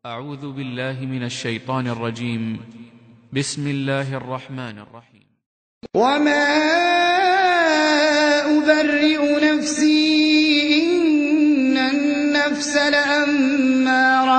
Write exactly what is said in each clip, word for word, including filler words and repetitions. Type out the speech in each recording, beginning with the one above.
أعوذ بالله من الشيطان الرجيم. بسم الله الرحمن الرحيم. وما أبرئ نفسي إن النفس لأمارة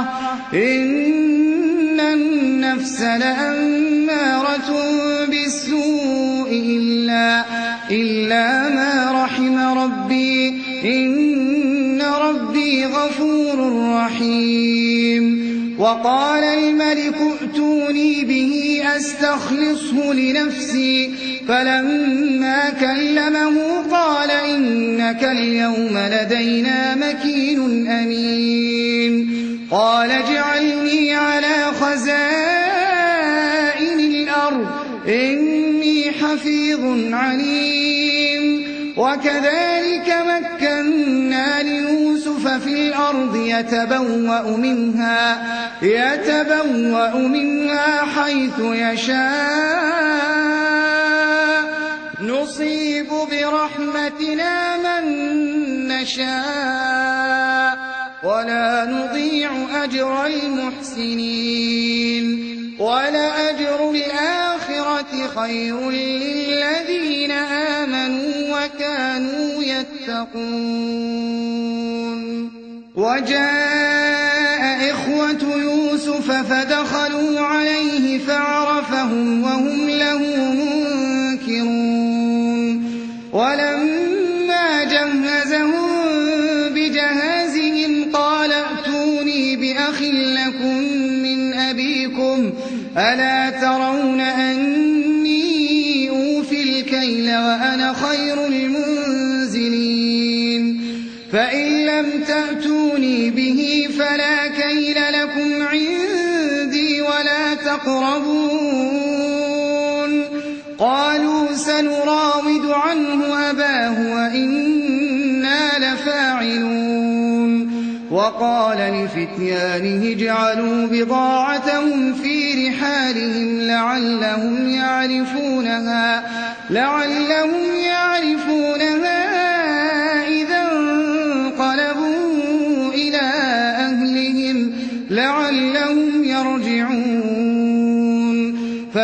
إن النفس لأمارة بالسوء إلا إلا ما رحم ربي إن ربي غفور رحيم. وقال الملك ائتوني به أستخلصه لنفسي فلما كلمه قال إنك اليوم لدينا مكين أمين. قال اجعلني على خزائن الأرض إني حفيظ عليم. وكذلك مكنا ليوسف في الأرض يتبوأ منها يتبوأ منها حيث يشاء نصيب برحمتنا من نشاء ولا نضيع أجر المحسنين. ولأجر الآخرة خير للذين آمنوا وكانوا يتقون. وجاء إخوة يوسف فدخلوا عليه فعرفهم وهم له منكرون. ولما جهزهم بجهازهم قال ائتوني بأخ لكم من أبيكم ألا ترون أني أوفي الكيل وأنا خير المنزلين. فإن لم تأتوني به فلا كيل لكم عندي ولا تقربون. قالوا سنراود عنه أباه وإنا لفاعلون. وقال لفتيانه اجعلوا بضاعتهم في رحالهم لعلهم يعرفونها لعلهم يعرفونها إذا انقلبوا إلى أهلهم لعلهم يرجعون.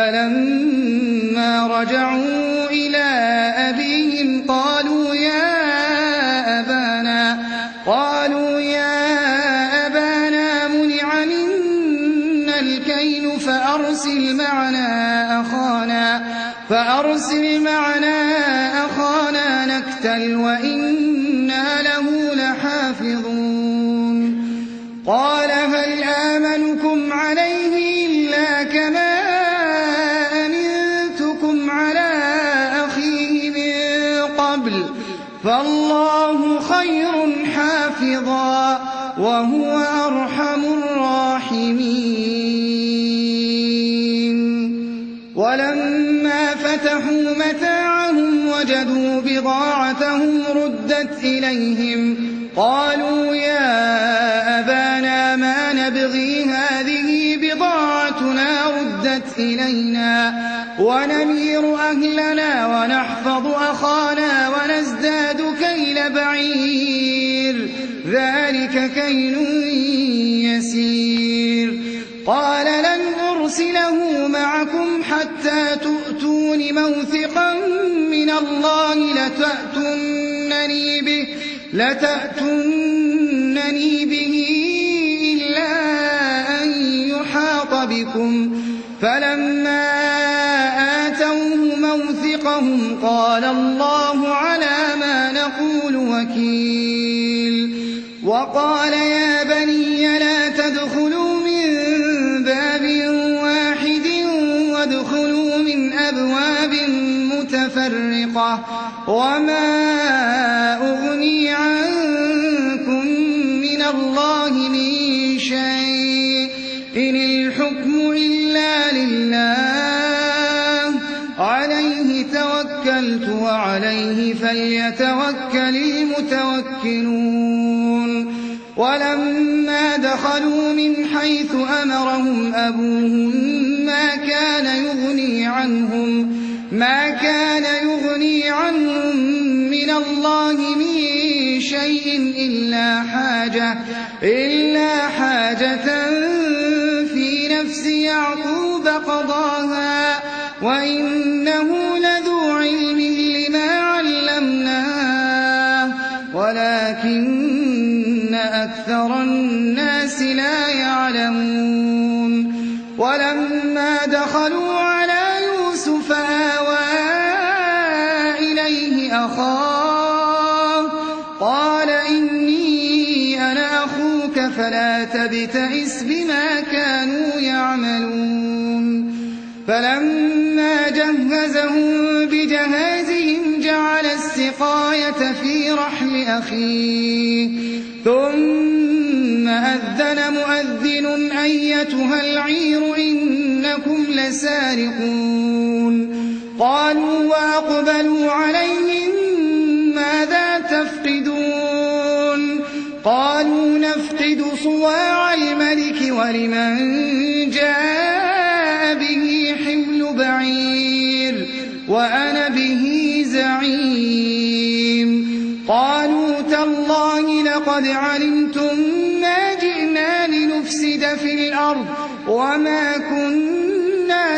فلما رجعوا إلى أبيهم قالوا يا أبانا قالوا يا أبانا منع منا الكيل فأرسل معنا أخانا فأرسل معنا أخانا نكتل وإنا له لحافظون. قال هل آمنكم عليه إلا كما أمنتكم على أخيه من قبل فالله خير حافظا وهو أرحم الراحمين. ولما فتحوا متاعهم وجدوا بضاعتهم ردت إليهم قالوا يا أبانا ما نبغي هذه بضاعتنا ردت إلينا ونمير أهلنا ونحفظ أخانا ونزداد كيل بعير ذلك كيل يسير. قال لن أرسله معكم حتى تؤتون موثقا من الله لتأتونني به, لتأتونني به إلا أن يحاط بكم. فلما آتوه موثقهم قال الله على ما نقول وكيل. وقال يا بني لا تدخلوا من باب واحد وادخلوا من أبواب متفرقة وما أغني عنكم من الله من شيء إن الحكم إلا لله عليه توكلت وعليه فليتوكل المتوكلون. ولما دخلوا من حيث أمرهم أبوهم ما كان يغني عنهم ما كان يغني عنهم من الله من شيء إلا حاجة إلا حاجة نفس يعقوب قضاها وإنه لذو علم لما علمناه ولكن أكثر الناس لا يعلمون ولما دخلوا على يوسف آوى إليه أخاه قال إني أنا أخوك فلا تبتئس بما كانوا يعملون فلما جهزهم بجهازهم جعل السقاية في رحل أخيه ثم أذن مؤذن أيتها العير إنكم لسارقون قالوا وأقبلوا عليهم ماذا تفقدون قالوا نفقد صواع الملك ولمن جاء به حمل بعير وأنا به زعيم قالوا تالله لقد علمتم ما جئنا لنفسد في الأرض وما كنا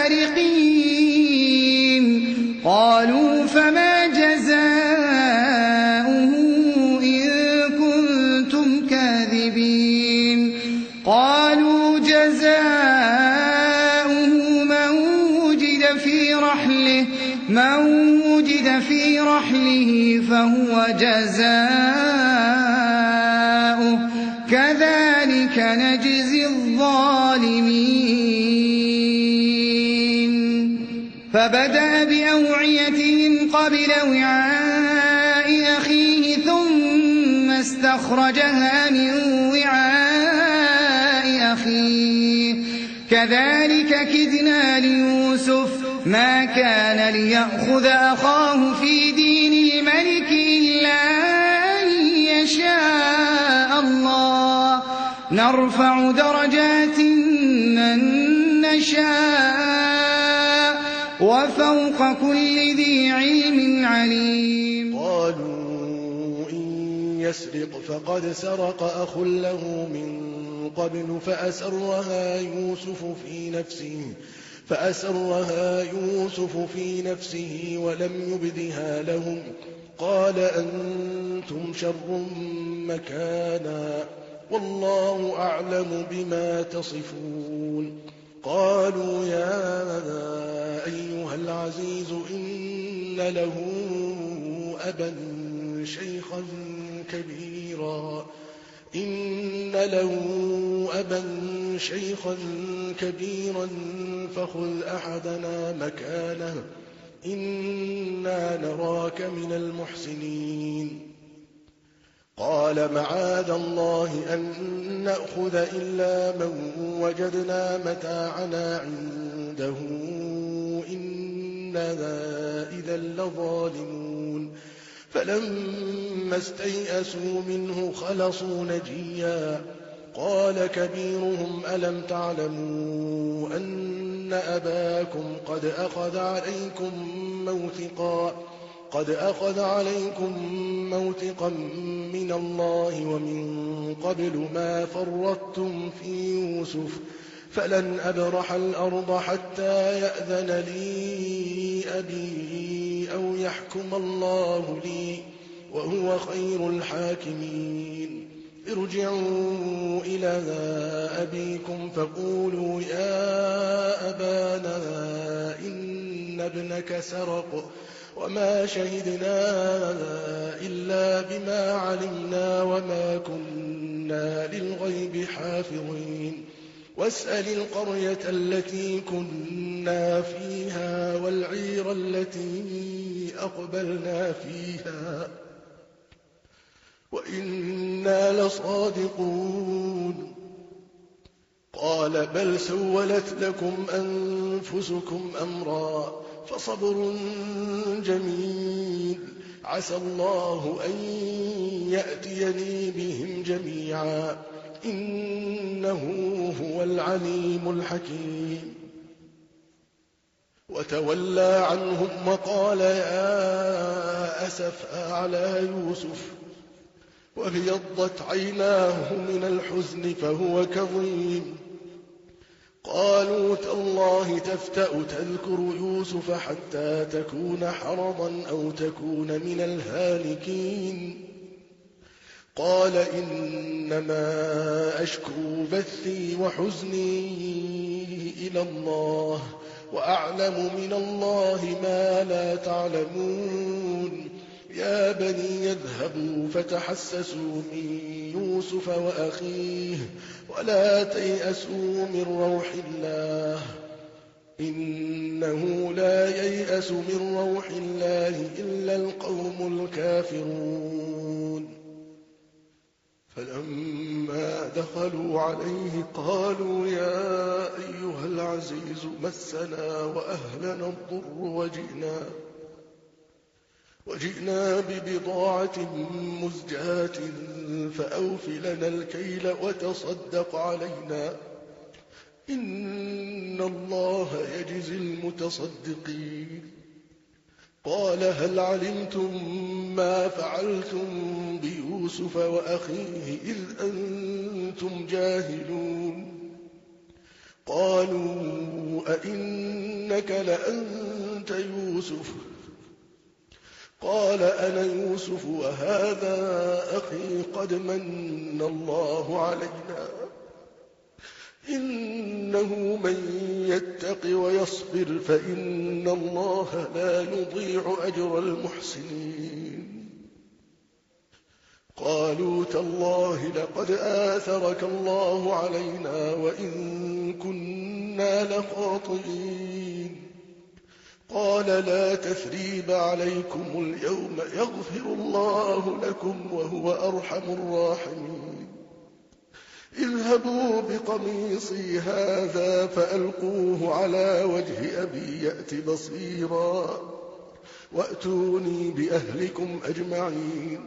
سارقين قالوا فما جزاؤه إن كنتم كاذبين قالوا جزاؤه من وجد في رحله من وجد في رحله فهو جزاؤه كذلك نجزي الظالمين فبدأ بأوعيتهم قبل وعاء أخيه ثم استخرجها من وعاء أخيه كذلك كدنا ليوسف ما كان ليأخذ أخاه في دين الملك إلا أن يشاء الله نرفع درجات من نشاء وفوق كل ذي علم عليم قالوا إن يسرق فقد سرق أخ له من قبل فأسرها يوسف في نفسه فأسرها يوسف في نفسه ولم يبدها لهم قال أنتم شر مكانا والله أعلم بما تصفون قالوا يا أيها العزيز إن له أبا شيخا كبيرا إن له أبا شيخا كبيرا فخذ أحدنا مكانه إنا نراك من المحسنين قال معاذ الله أن نأخذ إلا من وجدنا متاعنا عنده إننا إذا لظالمون فلما استيئسوا منه خلصوا نجيا قال كبيرهم ألم تعلموا أن أباكم قد أخذ عليكم موثقا قد أخذ عليكم موثقا من الله ومن قبل ما فرطتم في يوسف فلن أبرح الأرض حتى يأذن لي أبي أو يحكم الله لي وهو خير الحاكمين ارجعوا إلى أبيكم فقولوا يا أبانا إن ابنك سرق وما شهدنا إلا بما علمنا وما كنا للغيب حافظين واسأل القرية التي كنا فيها والعير التي أقبلنا فيها وإنا لصادقون قال بل سولت لكم أنفسكم أمرا فصبر جميل عسى الله أن يأتيني بهم جميعا إنه هو العليم الحكيم وتولى عنهم وقال يا أسفا على يوسف وابيضت عيناه من الحزن فهو كظيم قالوا تالله تفتأ تذكر يوسف حتى تكون حرضا أو تكون من الهالكين قال إنما أشكو بثي وحزني إلى الله وأعلم من الله ما لا تعلمون يا بني يذهبوا فتحسسوا من يوسف وأخيه ولا تيأسوا من روح الله إنه لا ييأس من روح الله إلا القوم الكافرون فلما دخلوا عليه قالوا يا أيها العزيز مسنا وأهلنا الضر وجئنا وجئنا ببضاعة مزجاة فأوف لنا الكيل وتصدق علينا إن الله يجزي المتصدقين قال هل علمتم ما فعلتم بيوسف وأخيه إذ أنتم جاهلون قالوا أئنك لأنت يوسف قال أنا يوسف وهذا أخي قد من الله علينا إنه من يتق ويصبر فإن الله لا يضيع أجر المحسنين قالوا تالله لقد آثرك الله علينا وإن كنا لخاطئين قال لا تثريب عليكم اليوم يغفر الله لكم وهو أرحم الراحمين اذهبوا بقميصي هذا فألقوه على وجه أبي يأت بصيرا وأتوني بأهلكم أجمعين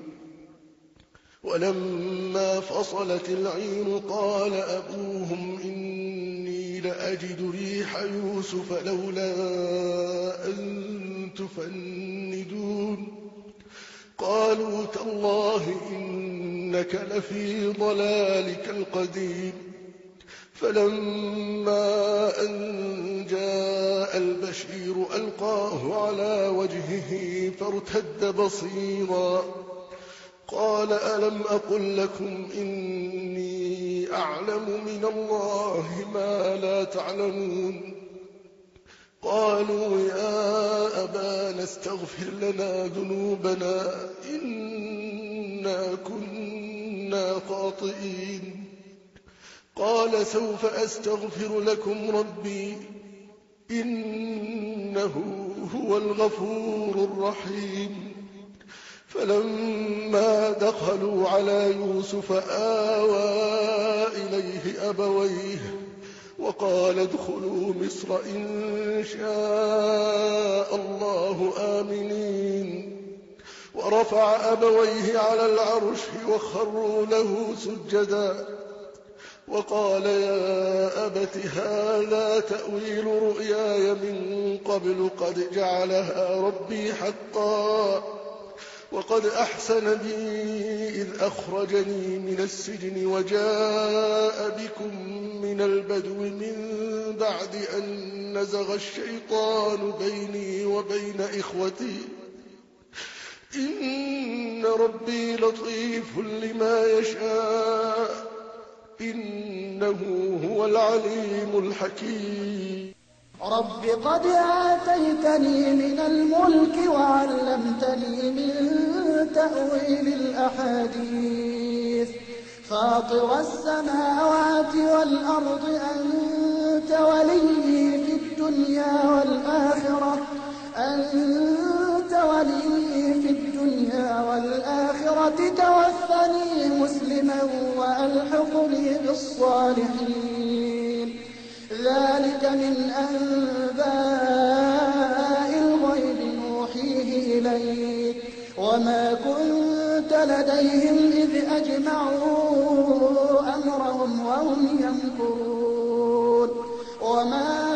ولما فصلت العير قال أبوهم إني لأجد ريح يوسف لولا أن تفندون قالوا تالله إنك لفي ضلالك القديم فلما أن جاء البشير ألقاه على وجهه فارتد بصيرا قال ألم أقل لكم إني أعلم من الله ما لا تعلمون قالوا يا أبانا استغفر لنا ذنوبنا إنا كنا خاطئين قال سوف أستغفر لكم ربي إنه هو الغفور الرحيم فلما دخلوا على يوسف آوى إليه أبويه وقال ادخلوا مصر إن شاء الله آمنين ورفع أبويه على العرش وخروا له سجدا وقال يا أبت هذا تأويل رؤياي من قبل قد جعلها ربي حقا وقد أحسن بي إذ أخرجني من السجن وجاء بكم من البدو من بعد أن نزغ الشيطان بيني وبين إخوتي إن ربي لطيف لما يشاء إنه هو العليم الحكيم رب قد آتيتني من الملك وعلمتني من تأويل الأحاديث فاطر السماوات والأرض أنت ولي في الدنيا والآخرة أنت ولي في الدنيا والآخرة توفني مسلما وألحقني بالصالحين ذلك من أنباء الغيب نوحيه إليك وما كنت لديهم إذ أجمعوا أمرهم وهم يمكرون وما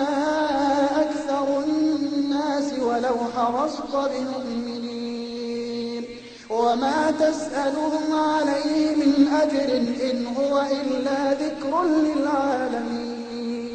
أكثر الناس ولو حرصت بمؤمنين وما تسألهم عليه من أجر إن هو إلا ذكر للعالمين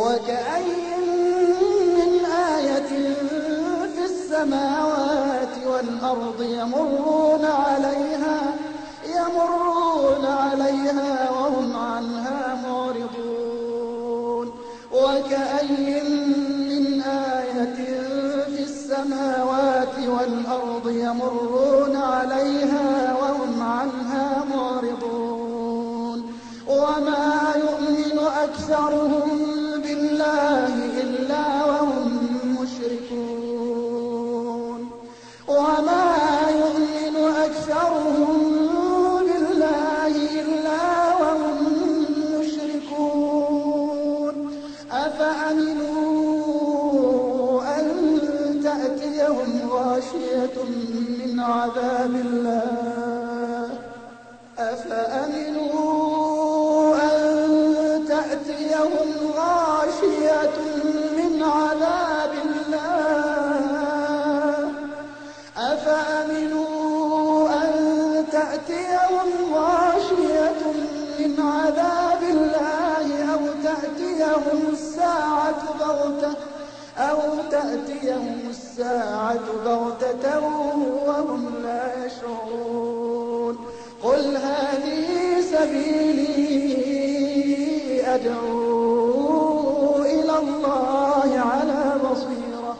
وكأين من آية في السماوات والأرض يمرون عليها يمرون عليها وهم عنها معرضون وكأين من آية في السماوات والأرض يمرون عليها وهم عنها معرضون وما يؤمن أكثرهم بالله إلا وهم مشركون وما يؤمن أكثرهم بالله إلا وهم مشركون أفأمنوا أن تأتيهم غاشية من عذاب الله أفأمنوا أن تأتيهم غاشية من عذاب الله أفأمنوا أن تأتيهم غاشية من عذاب الله أو تأتيهم الساعة بغتة أو تأتيهم الساعة بغتة وهم لا يشعرون قل هذه سبيلي أدعو إلى الله على بصيرة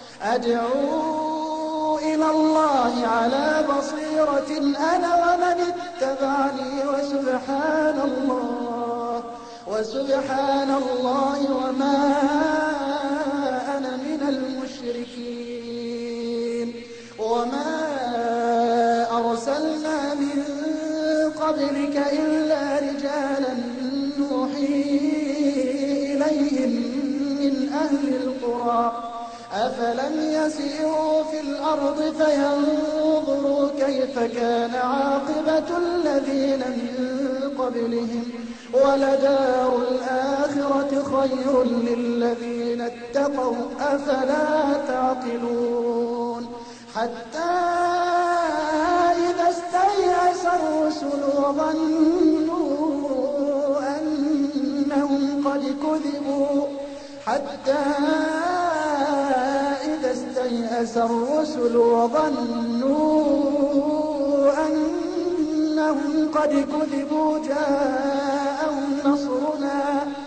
أدعو إلى الله على بصيرة أنا ومن اتبعني وسبحان الله وسبحان الله وما أنا من المشركين وما أرسلنا من قبلك إلا رجالا نوحي إليهم من أهل القرى أفلم يسيروا في الأرض فينظروا كيف كان عاقبة الذين من قبلهم ولدار الآخرة خير للذين اتقوا أفلا تعقلون حتى إذا استيأس الرسل وظنوا أنهم قد كذبوا حتى إذا استيأس الرسل وظنوا أنهم قد كذبوا جاءهم نصرنا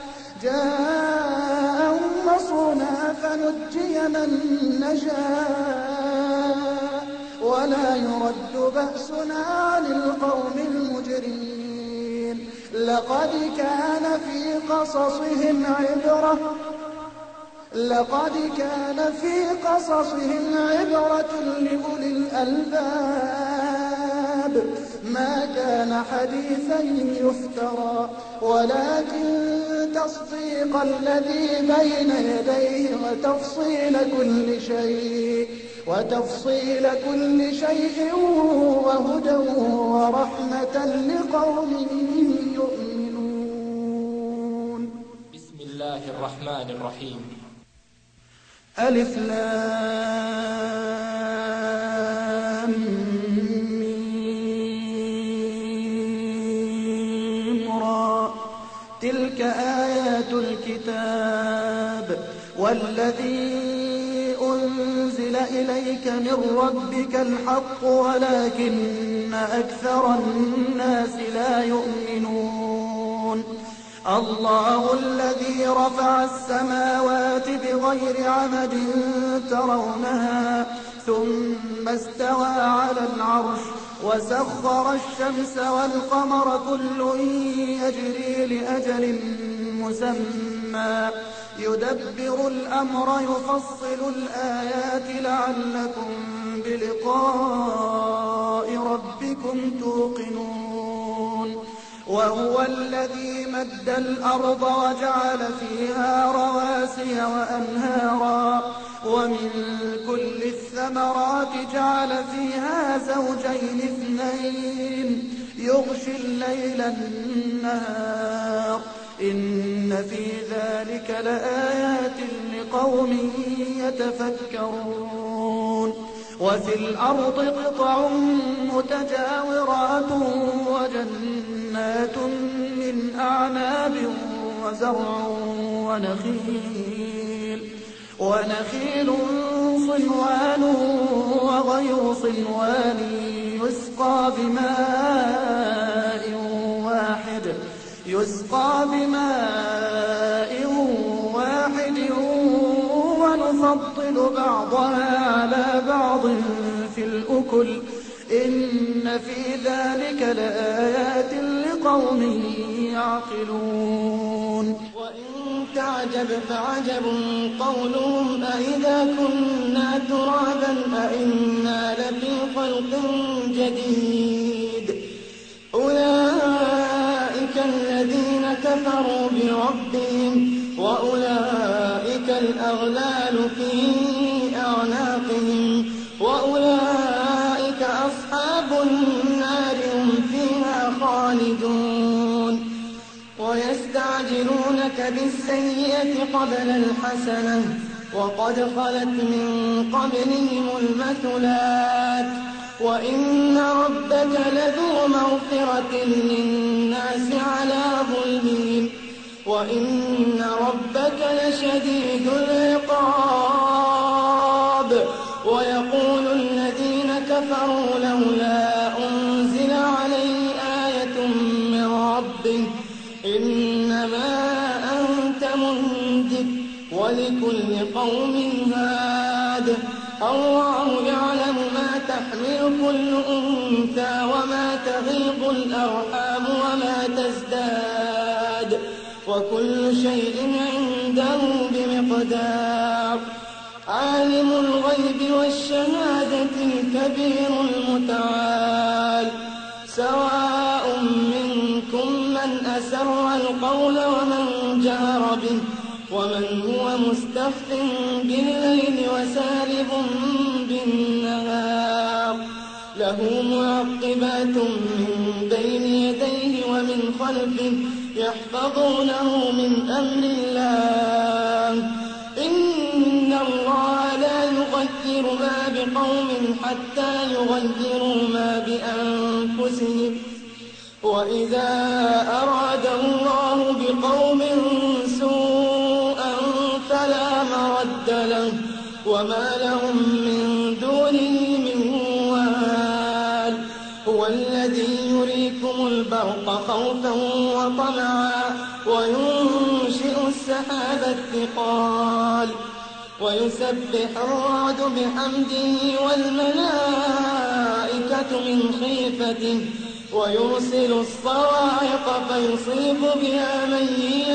جاءهم نصرنا فنجي من نشاء ولا يرد بأسنا عن القوم المجرمين لقد كان في قصصهم عبرة لقد كان في قصصهم عبرة لأولي الألباب ما كان حديثا يفترى ولكن تصديق الذي بين يديه وتفصيل كل شيء وتفصيل كل شيء وهدى ورحمة لقوم يؤمنون. بسم الله الرحمن الرحيم. ألف لام ميم را تلك آيات الكتاب والذي أنزل إليك من ربك الحق ولكن أكثر الناس لا يؤمنون. الله الذي رفع السماوات بغير عمد ترونها ثم استوى على العرش وسخر الشمس والقمر كل يجري لأجل مسمى يدبر الأمر يفصل الآيات لعلكم بلقاء ربكم توقنون. وهو الذي مد الأرض وجعل فيها رواسي وأنهارا ومن كل الثمرات جعل فيها زوجين اثنين يغشي الليل النهار إن في ذلك لآيات لقوم يتفكرون. وفي الأرض قطع متجاورات وجنات من أعناب وزرع ونخيل ونخيل صنوان وغير صنوان يسقى بماء واحد يسقى بماء واحد ونفضل بعضها على بعض في الأكل إن في ذلك لآيات لقوم يعقلون. وإن تعجب فعجب قولهم أإذا كنا ترابا أإنا لفي خلق جديد أولئك الذين كفروا بربهم وأولئك الأغلال في أعناقهم وأولئك أصحاب النار هم فيها خالدون. ويستعجلونك بالسيئة قبل الحسنة وقد خلت من قبلهم المثلات وإن ربك لذو مغفرة للناس على ظلمهم وإن ربك لشديد العقاب. ويقول الذين كفروا لولا أنزل عليه آية من ربه إنما أنت منذر ولكل قوم هاد الله يعلم ما تحمل كل أنثى وما تغيض الأرحام وما تزداد وكل شيء عنده بمقدار. عالم الغيب والشهادة الكبير المتعال سواء منكم من أسر القول ومن جهر به ومن هو مستخف بالليل وسارب بالنهار له معقبات من بين يديه ومن خلفه يحفظونه من أمر الله إن الله لا يغير ما بقوم حتى يغيروا ما بأنفسهم وإذا أراد الله بقوم سوءا فلا مرد له وما لهم من دونه من وال هو الذي يريكم البرق خوفا وطمعا وينشئ السحاب الثقال ويسبح الرعد بحمده والملائكة من خيفته ويرسل الصواعق فيصيب بها من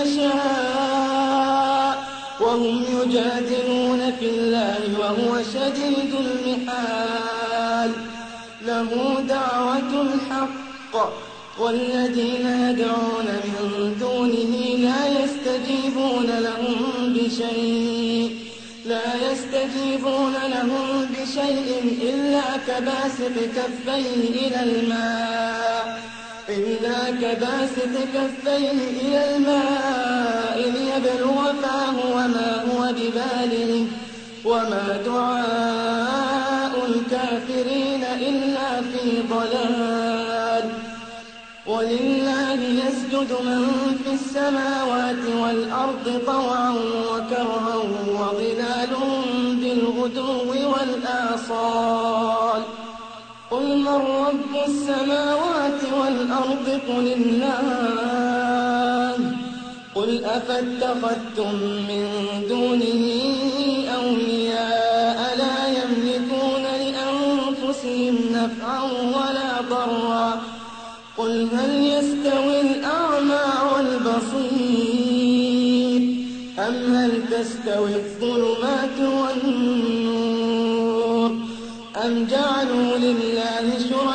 يشاء وهم يجادلون في الله وهو شديد المحال له دعوة الحق والذين يدعون من دونه لا يستجيبون لهم بشيء لا يستجيبون لهم بشيء إلا كباسط كفيه إلى الماء إلا كباسط كفيه إلى الماء ليبلغ فاه وما هو ببالغه وما دعاء الكافرين إلا في ضلال. ولله يسجد من في السماوات والأرض طوعا وكرها وظلالهم بالغدو والآصال قل من رب السماوات والأرض قل الله قل أفاتخذتم من دونه أولياء لا يملكون لأنفسهم نفعا ولا ضرا قل هل يستوي الأعمى والبصير أم هل تستوي الظلمات والنور أم جعلوا لله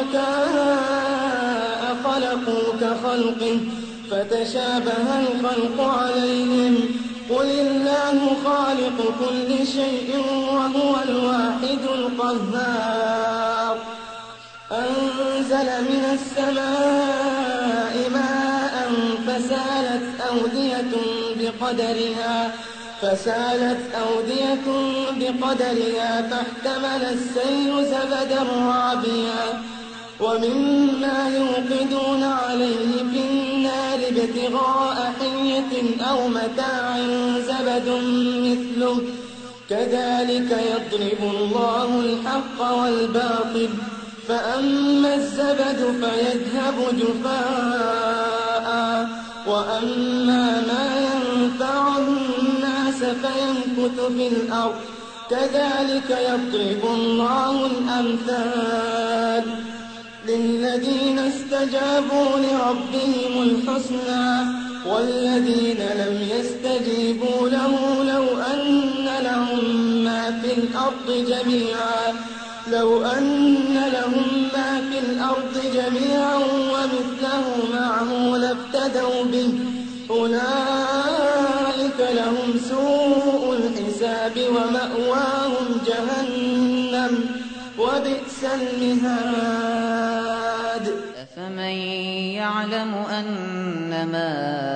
شركاء خلقوا كخلقه فتشابه الخلق عليهم قل الله خالق كل شيء وهو الواحد القهار أنزل من السماء ماء فسالت أودية بقدرها فسالت أودية بقدرها فاحتمل السيل زبدا رابيا ومما يوقدون عليه في النار ابتغاء حلية أو متاع زبد مثله كذلك يضرب الله الحق والباطل فأما الزبد فيذهب جفاء وأما ما ينفع الناس فيمكث في الأرض كذلك يضرب الله الأمثال للذين استجابوا لربهم الحسنى والذين لم يستجيبوا له لو أن لهم ما في الأرض جميعا لو أن لهم ما في الأرض جميعا ومثله معه لافتدوا به أولئك لهم سوء الحساب ومأواهم جهنم وبئس المهاد أفمن يعلم أنما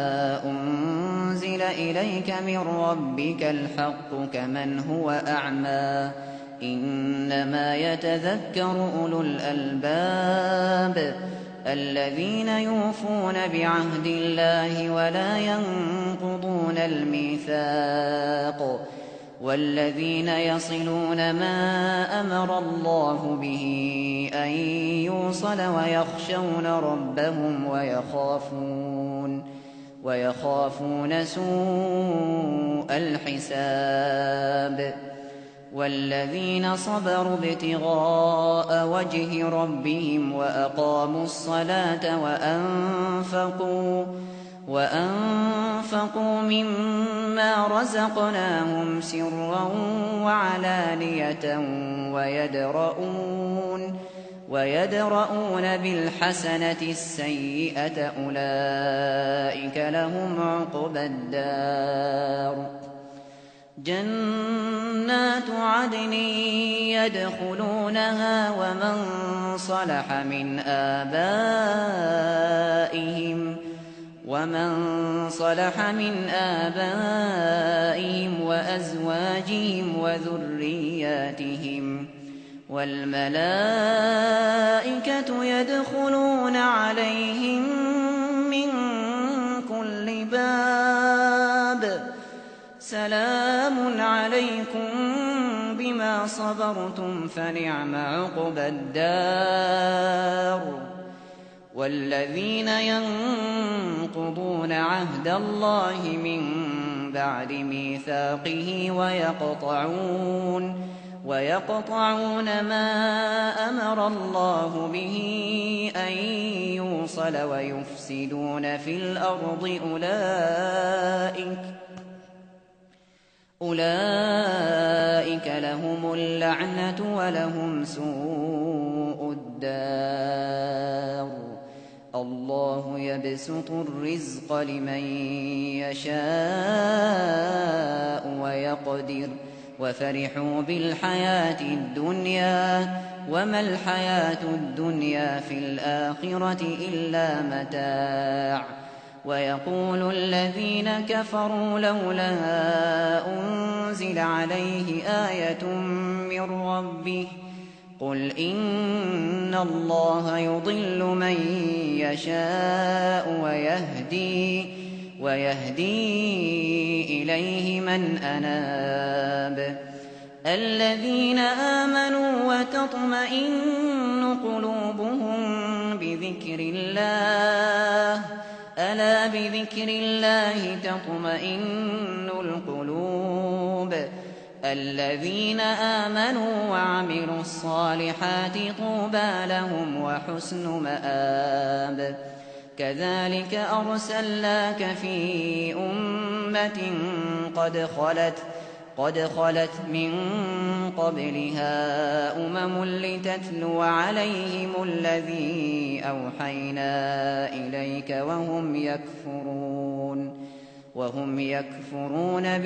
أنزل إليك من ربك الحق كمن هو أعمى إنما يتذكر أولو الألباب الذين يوفون بعهد الله ولا ينقضون الميثاق والذين يصلون ما أمر الله به أن يوصل ويخشون ربهم ويخافون ويخافون سوء الحساب والذين صبروا ابتغاء وجه ربهم وأقاموا الصلاة وأنفقوا وأنفقوا مما رزقناهم سرا وعلانية ويدرؤون ويدرؤون بالحسنة السيئة أولئك لهم عقبى الدار جنات عدن يدخلونها ومن صلح من آبائهم ومن صلح من آبائهم وأزواجهم وذرياتهم والملائكة يدخلون عليهم من كل باب سلام عليكم بما صبرتم فنعم عقبى الدار والذين ينقضون عهد الله من بعد ميثاقه ويقطعون ويقطعون ما أمر الله به أن يوصل ويفسدون في الأرض أولئك أولئك لهم اللعنة ولهم سوء الدار الله يبسط الرزق لمن يشاء ويقدر وفرحوا بالحياة الدنيا وما الحياة الدنيا في الآخرة إلا متاع ويقول الذين كفروا لولا أنزل عليه آية من ربه قل إن الله يضل من يشاء ويهدي ويهدي إليه من أناب الذين آمنوا وتطمئن قلوبهم بذكر الله ألا بذكر الله تطمئن القلوب الذين آمنوا وعملوا الصالحات طوبى لهم وحسن مآب كذلك أرسلناك في أمة قد خلت قد خلت من قبلها أمم لتتلو عليهم الذي أوحينا إليك وهم يكفرون وهم يكفرون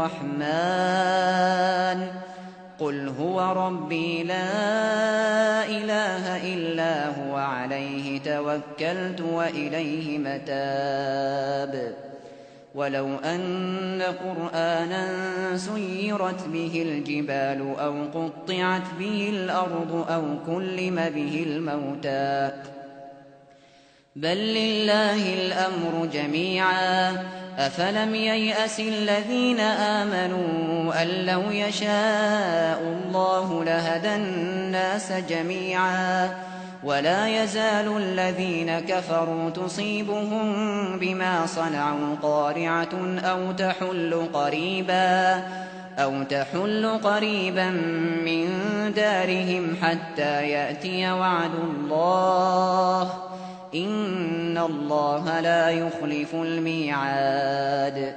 بالرحمن قل هو ربي لا إله إلا هو عليه توكلت وإليه متاب ولو أن قرآنا سيرت به الجبال أو قطعت به الأرض أو كلم به الموتى بل لله الأمر جميعا أفلم ييأس الذين آمنوا أن لو يشاء الله لهدى الناس جميعا ولا يزال الذين كفروا تصيبهم بما صنعوا قارعة أو تحل قريبا أو تحل قريبا من دارهم حتى يأتي وعد الله إن الله لا يخلف الميعاد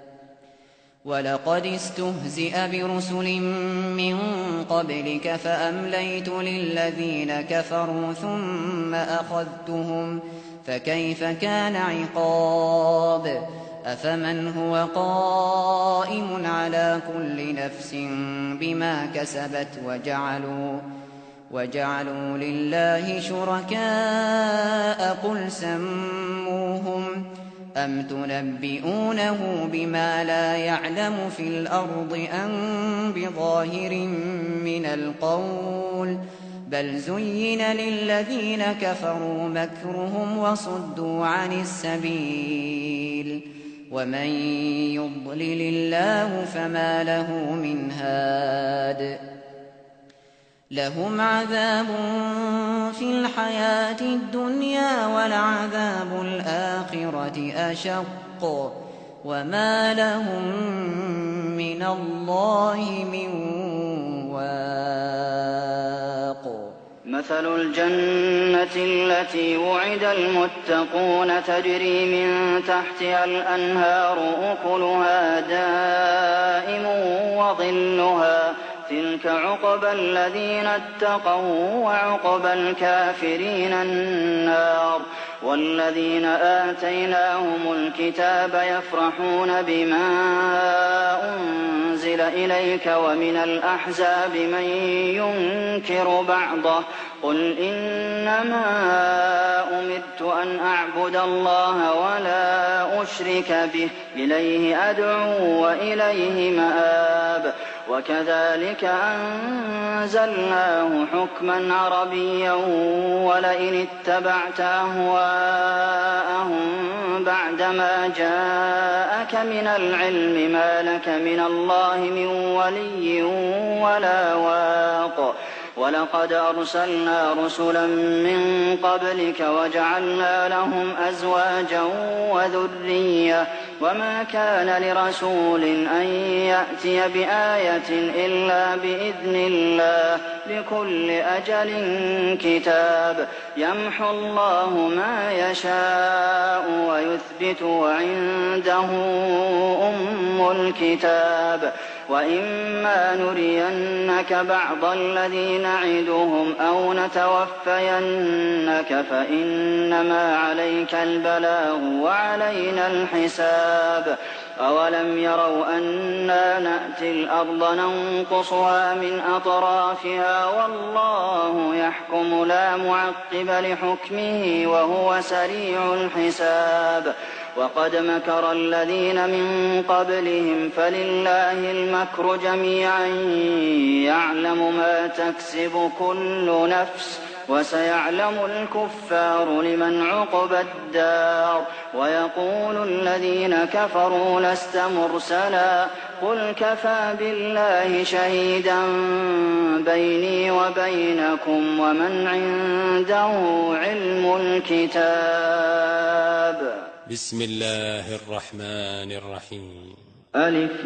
ولقد استهزئ برسل من قبلك فأمليت للذين كفروا ثم أخذتهم فكيف كان عقاب أفمن هو قائم على كل نفس بما كسبت وجعلوا وجعلوا لله شركاء قل سموهم أم تنبئونه بما لا يعلم في الأرض أم بظاهر من القول بل زين للذين كفروا مكرهم وصدوا عن السبيل ومن يضلل الله فما له من هاد لهم عذاب في الحياة الدنيا ولعذاب الآخرة أشق وما لهم من الله من واق مثل الجنة التي وعد المتقون تجري من تحتها الأنهار أكلها دائم وظلها تلك عقبى الذين اتقوا وعقبى الكافرين النار والذين آتيناهم الكتاب يفرحون بما أنزل إليك ومن الأحزاب من ينكر بعضه قل إنما أمرت أن أعبد الله ولا أشرك به إليه أدعو وإليه مآب وكذلك أنزلناه حكما عربيا ولئن اتبعت أهواءهم بعدما جاءك من العلم ما لك من الله من ولي ولا واق ولقد أرسلنا رسلا من قبلك وجعلنا لهم أزواجا وذرية وما كان لرسول أن يأتي بآية إلا بإذن الله لكل أجل كتاب يمحو الله ما يشاء ويثبت وعنده أم الكتاب وإما نرينك بعض الذي نعدهم أو نتوفينك فإنما عليك البلاغ وعلينا الحساب أولم يروا أنا نأتي الأرض ننقصها من أطرافها والله يحكم لا معقب لحكمه وهو سريع الحساب وقد مكر الذين من قبلهم فلله المكر جميعا يعلم ما تكسب كل نفس وسيعلم الكفار لمن عقبى الدار ويقول الذين كفروا لست مرسلا قل كفى بالله شهيدا بيني وبينكم ومن عنده علم الكتاب بسم الله الرحمن الرحيم ألف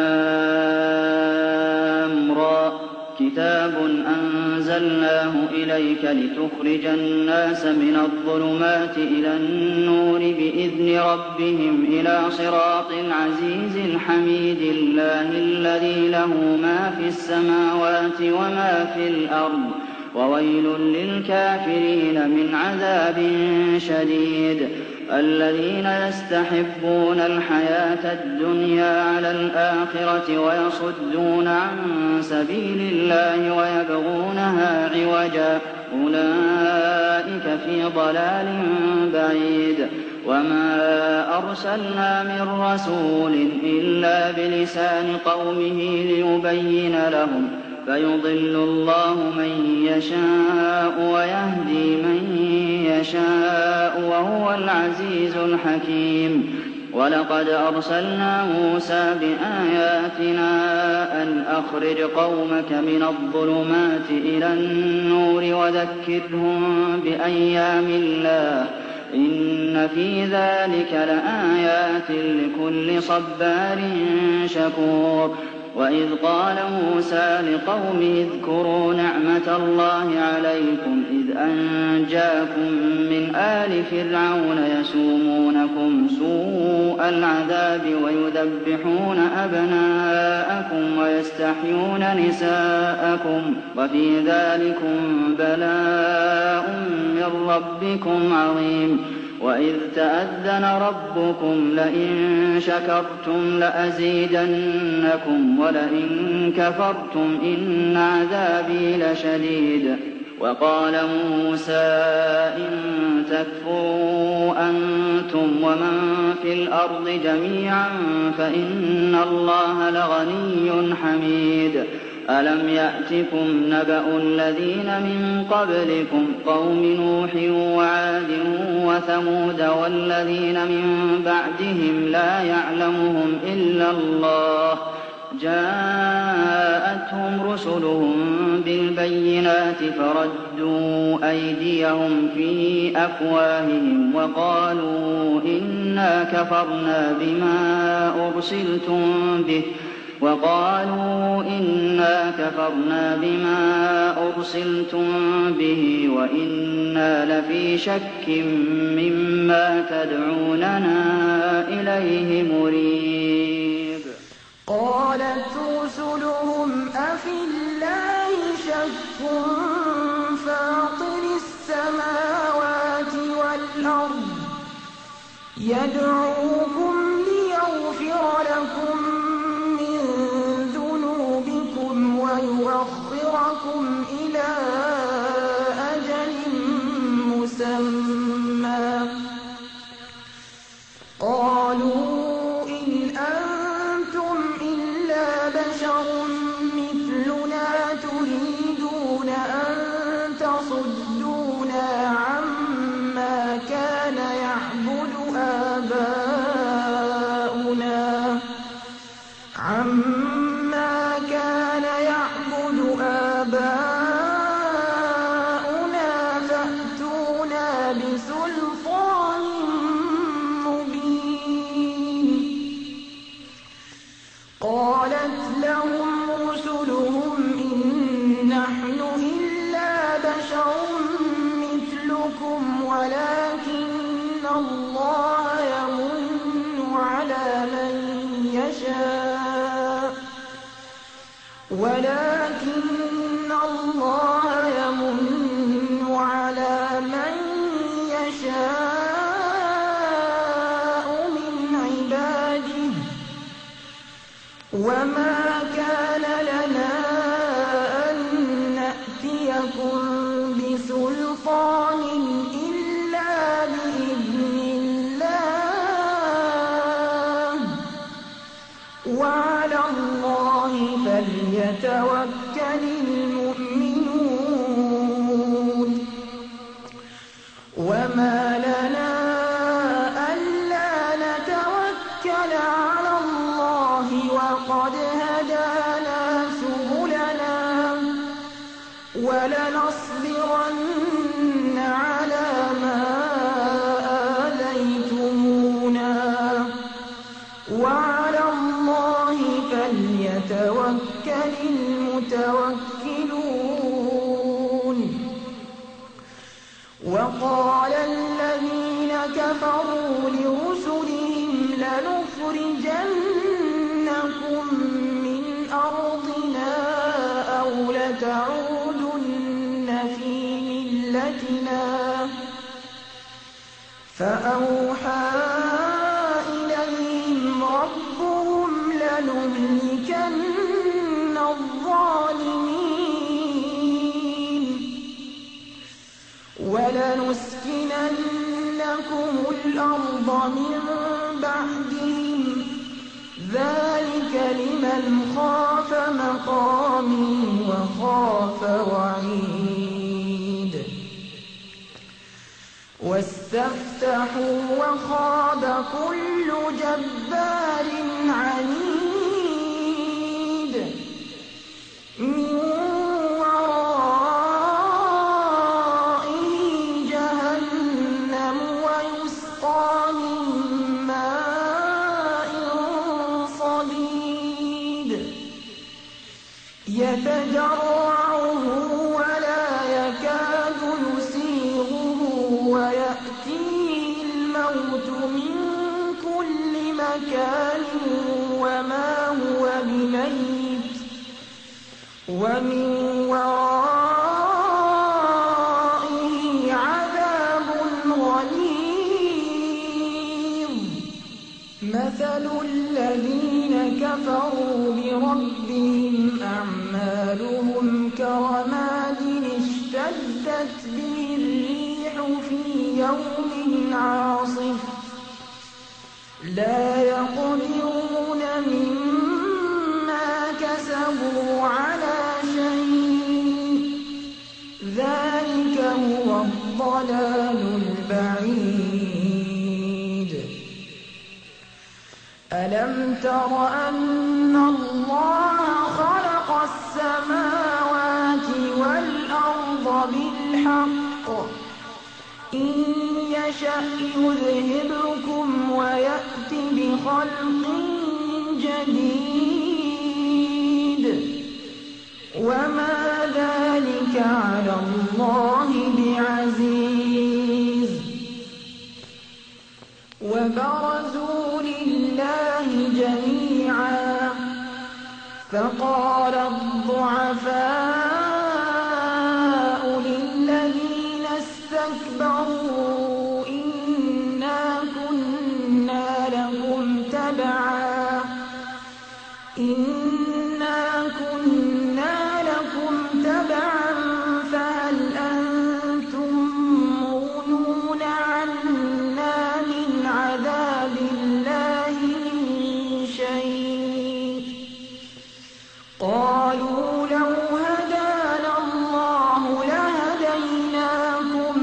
لام را كتاب أنزلناه إليك لتخرج الناس من الظلمات إلى النور بإذن ربهم إلى صراط العزيز الحميد الله الذي له ما في السماوات وما في الأرض وويل للكافرين من عذاب شديد الذين يستحبون الحياة الدنيا على الآخرة ويصدون عن سبيل الله ويبغونها عوجا أولئك في ضلال بعيد وما أرسلنا من رسول إلا بلسان قومه ليبين لهم فيضل الله من يشاء ويهدي من يشاء وهو العزيز الحكيم. ولقد أرسلنا موسى بآياتنا أن أخرج قومك من الظلمات إلى النور وذكرهم بأيام الله إن في ذلك لآيات لكل صبار شكور. وإذ قال موسى لقومه اذكروا نعمة الله عليكم إذ أنجاكم من آل فرعون يسومونكم سوء العذاب ويذبحون أبناءكم ويستحيون نساءكم وفي ذلكم بلاء من ربكم عظيم. وإذ تأذن ربكم لئن شكرتم لأزيدنكم ولئن كفرتم إن عذابي لشديد. وقال موسى إن تكفروا أنتم ومن في الأرض جميعا فإن الله لغني حميد. ألم يأتكم نبأ الذين من قبلكم قوم نوح وعاد وثمود والذين من بعدهم لا يعلمهم إلا الله جاءتهم رسلهم بالبينات فردوا أيديهم في أفواههم وقالوا إنا كفرنا بما أرسلتم به وقالوا إنا كفرنا بما أرسلتم به وإنا لفي شك مما تدعوننا إليه مريب. قالت رسلهم أفي الله شك فاطر السماوات والأرض يدعوكم ليغفر لكم ويؤخركم إلى أجل مسمى قالوا إن أنتم إلا بشر مثلنا تريدون أن تصدونا عما كان يعبد آباؤنا عما كان يعبد آباؤنا فأتونا بسلطان مبين. قالت لهم رسلهم إن نحن إلا بشر مثلكم ولكن الله يمن على من يشاء ولكن الله يمن على من يشاء من عباده وما كان لنا أن نأتيكم بسلطان إلا بإذن الله وعلى الله فليتوكل المؤمنون. وما لنا ألا نتوكل على الله وقد هدانا سبلنا ولنصبرن على ما آذيتمونا وعلى الله فليتوكل المتوكلون. وقال الذين كفروا لرسلهم لنخرجنكم من أرضنا أو لتعودن في ملتنا فأوحى إليهم ربهم لنهلكن الظالمين ولنسكننكم الأرض من بعدهم ذلك لمن خاف مقامي وخاف وعيد واستفتحوا وخاب كل جبار عنيد من ورائه جهنم ويسقى من ماء صديد يتجرعه ولا يكاد يسيغه ويأتيه الموت من كل مكان وما هو بميت ومن ورائه عذاب غليظ مثل الذين كفروا بربهم أعمالهم كرماد اشتدت به الريح في يوم عاصف لا يقدرون مما كسبوا على شيء ذلك هو الضلال البعيد ألم تر أن الله خلق السماوات والأرض بالحق إن يشأ يذهبكم ويأت بخلق جديد وما ذلك على الله بعزيز وبرزوا لله جميعا فقال الضعفاء للذين استكبروا إنا كنا لكم تبعا إنا كنا لكم تبعا فهل أنتم مغنون عنا من عذاب الله من شيء قالوا لو هدانا الله لهديناكم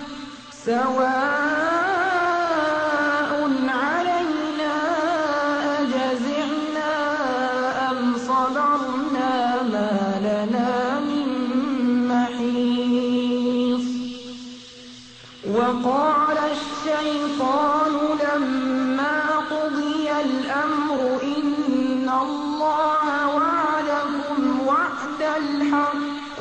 سواء علينا أجزعنا أم صبرنا ما لنا من محيص وقال الشيطان لما قضي الأمر إن الله وعدكم وعد الحق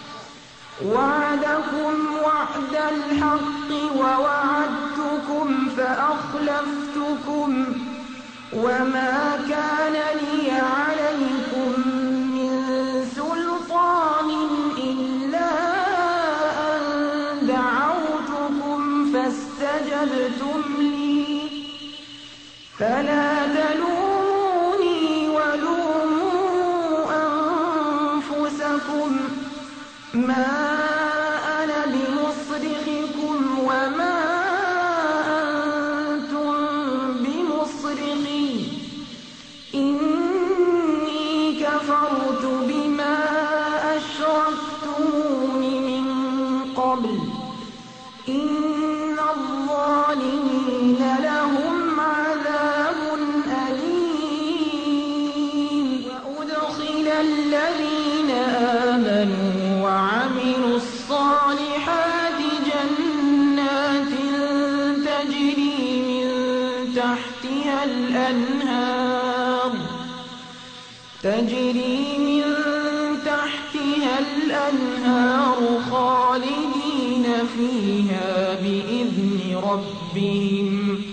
وعدكم وعد الحق ووعدتكم فأخلفتكم وما كان لي عليكم من سلطان إلا أن دعوتكم فاستجبتم لي فلا تلوموني ولوموا أنفسكم ما أنا بمصرخكم وما أنتم بمصرخي إني كفرت بما أشركتمون من قبل إن الظالمين لهم عذاب أليم وأدخل الذين آمنوا وعملوا الصالحات جنات تجري من تحتها الأنهار تجري من تحتها الأنهار خالدين فيها بإذن ربهم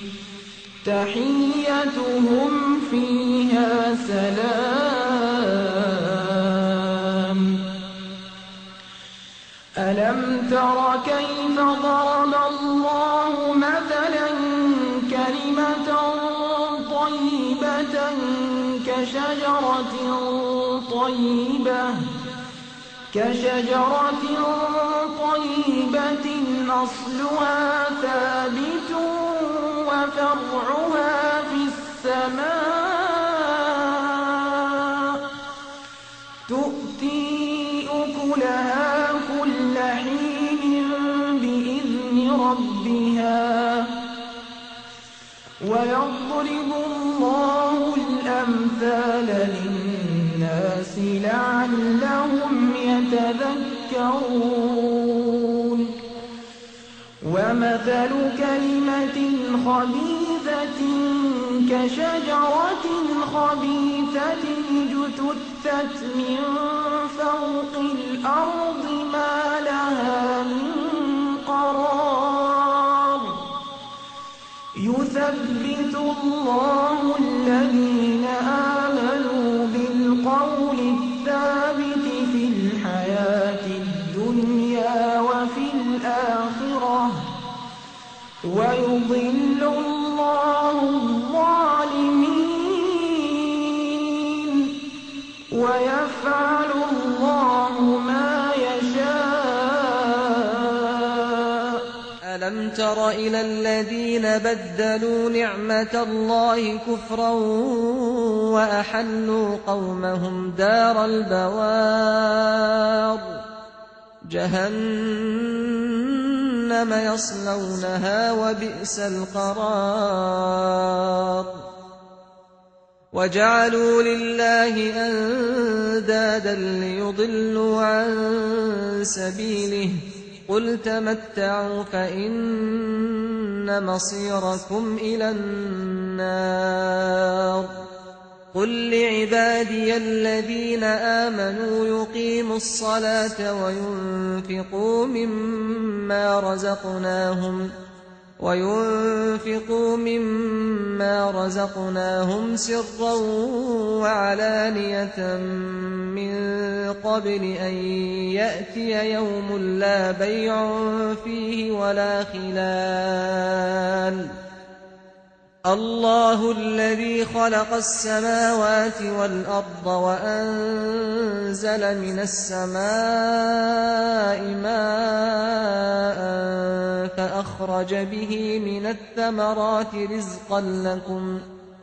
تحيتهم فيها سلام ألم تر كيف ضرب الله مثلا كلمة طيبة كشجرة طيبة كشجرة طيبة أصلها ثابت فرعها في السماء تؤتي أكلها كل حين بإذن ربها ويضرب الله الأمثال للناس لعلهم يتذكرون ومثل كلمة خبيثة كشجرة خبيثة اجتثت من فوق الأرض ما لها من قرار يثبت الله الذين آمنوا بالقول الثابت في الحياة الدنيا وفي الآخرة ويضل الله الظالمين ويفعل الله ما يشاء. ألم تر إلى الذين بدلوا نعمة الله كفرا وأحلوا قومهم دار البوار جهنم يصلونها وبئس القرار وجعلوا لله أندادا ليضلوا عن سبيله قل تمتعوا فإن مصيركم إلى النار قل لعبادي الذين آمنوا يقيموا الصلاة وينفقوا مما رزقناهم وينفقوا مما رزقناهم سرا وعلانية من قبل أن يأتي يوم لا بيع فيه ولا خلال الله الذي خلق السماوات والأرض وأنزل من السماء ماء فأخرج به من الثمرات رزقا لكم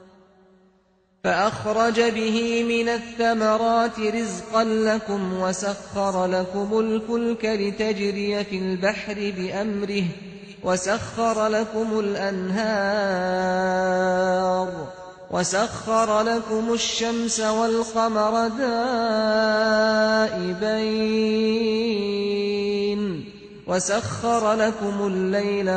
فأخرج به من الثمرات رزقا لكم وسخر لكم الفلك لتجري في البحر بأمره وسخر لكم الأنهار وسخر لكم الشمس والقمر دائبين وسخر لكم الليل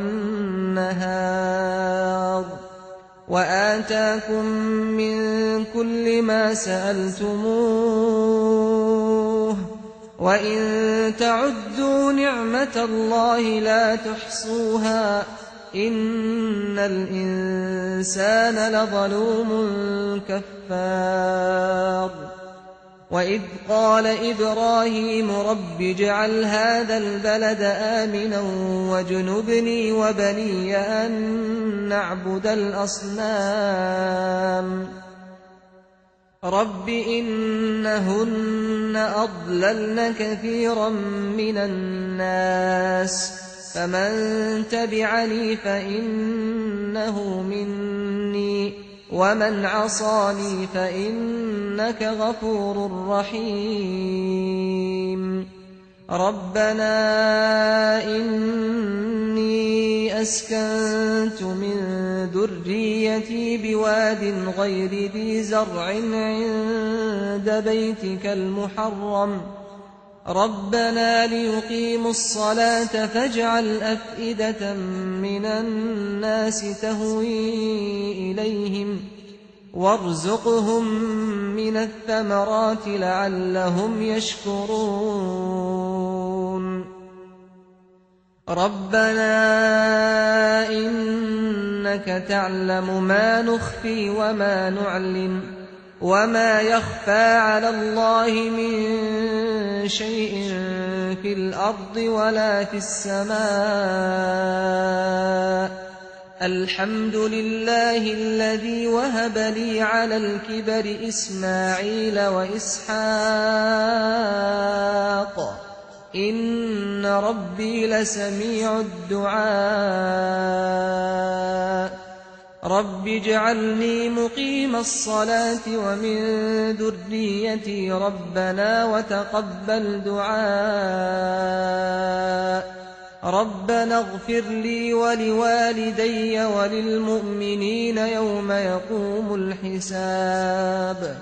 والنهار وآتاكم من كل ما سألتموه وإن تعدوا نعمة الله لا تحصوها إن الإنسان لظلوم كفار وإذ قال إبراهيم رب اجعل هذا البلد آمنا واجنبني وبني أن نعبد الأصنام رب إنهن أضللن كثيرا من الناس فمن تبعني فإنه مني ومن عصاني فإنك غفور رحيم ربنا إني أسكنت من ذريتي بواد غير ذي زرع عند بيتك المحرم ربنا ليقيموا الصلاة فاجعل أفئدة من الناس تهوي إليهم وارزقهم من الثمرات لعلهم يشكرون ربنا إنك تعلم ما نخفي وما نعلن وما يخفى على الله من شيء في الأرض ولا في السماء الحمد لله الذي وهب لي على الكبر إسماعيل وإسحاق إن ربي لسميع الدعاء رب اجعلني مقيم الصلاة ومن ذريتي ربنا وتقبل دعاء ربنا اغفر لي ولوالدي وللمؤمنين يوم يقوم الحساب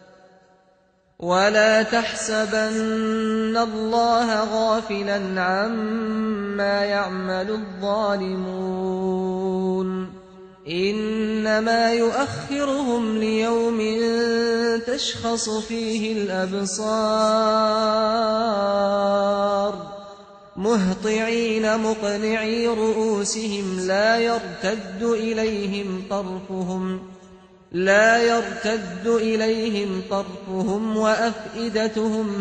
ولا تحسبن الله غافلا عما يعمل الظالمون إنما يؤخرهم ليوم تشخص فيه الأبصار مهطعين مقنعي رؤوسهم لا يرتد إليهم طرفهم لا يرتد إليهم طرفهم وأفئدتهم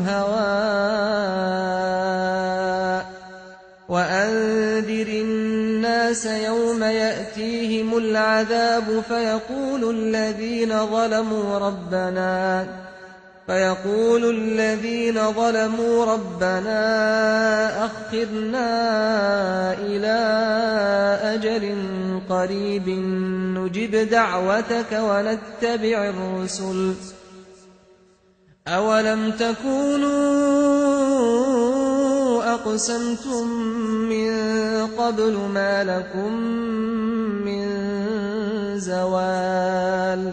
هواء وأنذر الناس يوم يأتيهم العذاب فيقول الذين ظلموا ربنا فيقول الذين ظلموا ربنا أخرنا إلى أجل قريب نجب دعوتك ونتبع الرسل أولم تكونوا أقسمتم من قبل ما لكم من زوال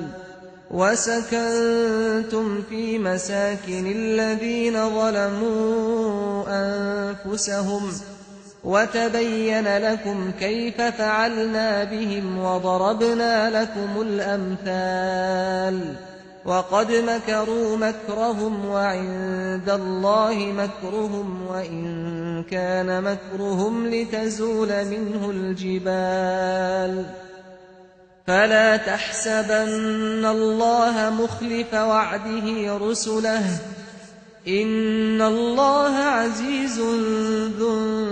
وسكنتم في مساكن الذين ظلموا أنفسهم وتبين لكم كيف فعلنا بهم وضربنا لكم الأمثال وقد مكروا مكرهم وعند الله مكرهم وإن كان مكرهم لتزول منه الجبال فلا تحسبن الله مخلف وعده رسله إن الله عزيز ذو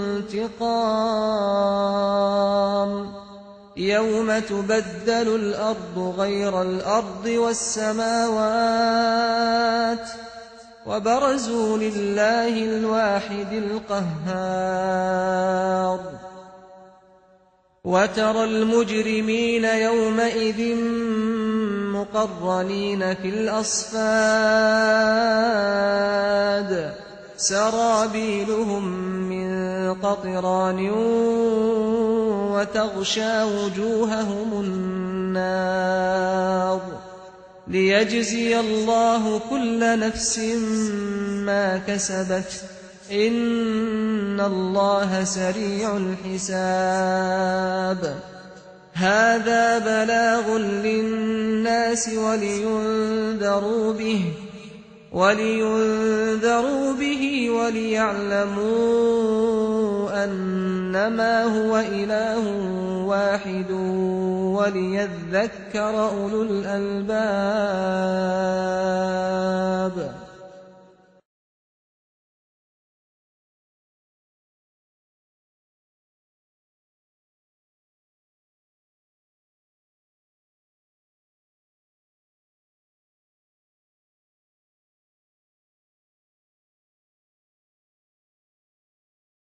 انتقام يوم تبدل الأرض غير الأرض والسماوات وبرزوا لله الواحد القهار وترى المجرمين يومئذ مقرنين في الأصفاد سرابيلهم من قطران وتغشى وجوههم النار ليجزي الله كل نفس ما كسبت إن الله سريع الحساب هذا بلاغ للناس ولينذروا به ولينذروا به وليعلموا أنما هو إله واحد وليذكر أولو الألباب